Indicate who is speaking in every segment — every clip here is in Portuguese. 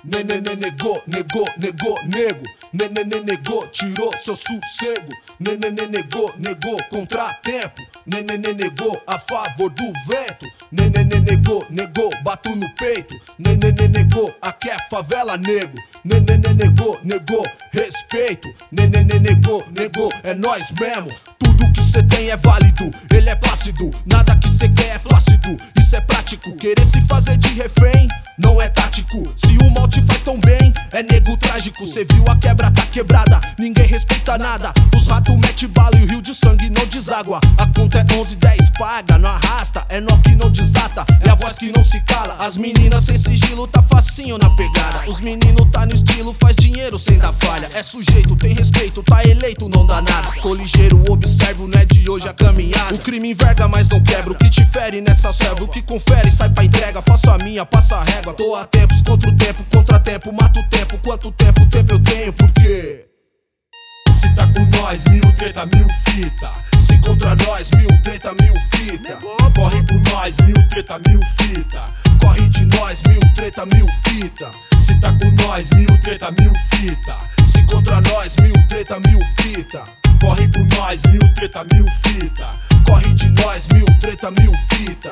Speaker 1: Negou, nego. Negou, tirou seu sossego. Negou, contratempo. Negou, a favor do vento. Negou, bato no peito. Negou, aqui é favela, nego. Negou, respeito. Negou, é nós mesmo. Tudo que cê tem é válido, ele é plácido. Nada que cê quer é flácido, isso é prático. Querer se fazer de refém não é tático. Se o mal te faz tão bem, é nego trágico. Cê viu a quebra, tá quebrada, ninguém respeita nada. Os ratos mete bala e o rio de sangue não deságua. A conta é 11, 10, paga, não arrasta. É nó que não desata, é a voz que não se cala. As meninas sem sigilo, tá facinho na pegada. Os meninos tá no estilo, faz dinheiro sem dar falha. É sujeito, tem respeito, tá eleito, não dá nada. Tô ligeiro, observo, não é de hoje a caminhada. O crime enverga, mas não quebra. O que te fere nessa selva, o que confere sai pra entrega. Faço a minha, passa a régua. Tô a tempos contra o tempo, contratempo, mato o tempo. Quanto tempo eu tenho, por quê?
Speaker 2: Se tá com nós, mil treta, mil fita.
Speaker 1: Se contra nós, mil treta, mil fita.
Speaker 2: Corre com nós, mil treta, mil fita.
Speaker 1: Corre de nós, mil treta, mil fita.
Speaker 2: Se tá com nós, mil treta, mil fita.
Speaker 1: Se contra nós, mil treta, mil fita.
Speaker 2: Corre com nós, mil treta, mil fita.
Speaker 1: Corre de nós, mil treta, mil fita.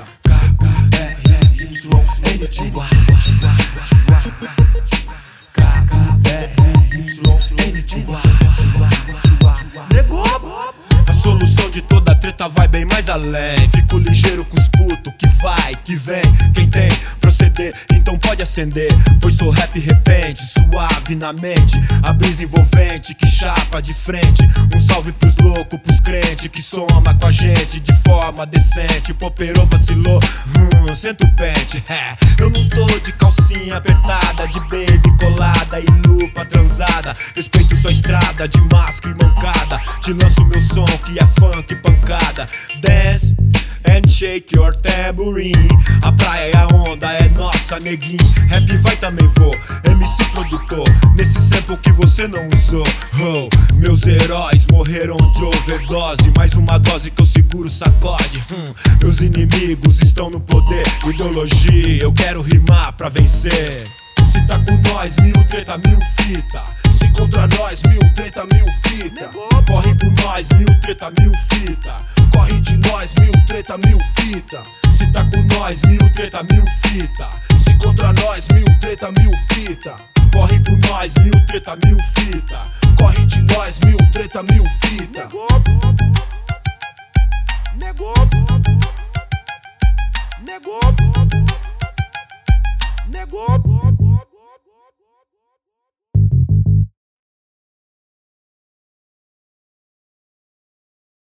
Speaker 2: A solução de toda treta vai bem mais além. Fico ligeiro com os putos que vai, que vem. Quem tem proceder, então pode acender. Pois sou rap repente, suave na mente. A brisa envolvente que chapa de frente. Um salve pros loucos, pros crentes que soma com a gente de forma decente. Poperou, vacilou, senta o pente. Eu não tô de calcinha apertada, de baby colada e lupa transada. Respeito sua estrada de máscara e mancada. Te lanço meu som que é funk pancada. Dance and shake your tambourine. A praia e a onda é nossa, neguinho. Rap vai também vou, MC produtor. Nesse sample que você não usou. Meus heróis morreram de overdose. Mais uma dose que eu seguro, sacode. Meus inimigos estão no poder. Ideologia, eu quero rimar pra vencer.
Speaker 1: Se tá com nós, mil treta, mil fita. Se contra nós, mil treta, mil fita.
Speaker 2: Corre com nós, mil treta, mil fita.
Speaker 1: Corre de nós, mil treta, mil fita.
Speaker 2: Se tá com nós, mil treta, mil fita.
Speaker 1: Se contra nós, mil treta, mil fita.
Speaker 2: Corre com nós, mil treta, mil fita.
Speaker 1: Corre de nós, mil treta, mil fita.
Speaker 2: Negou.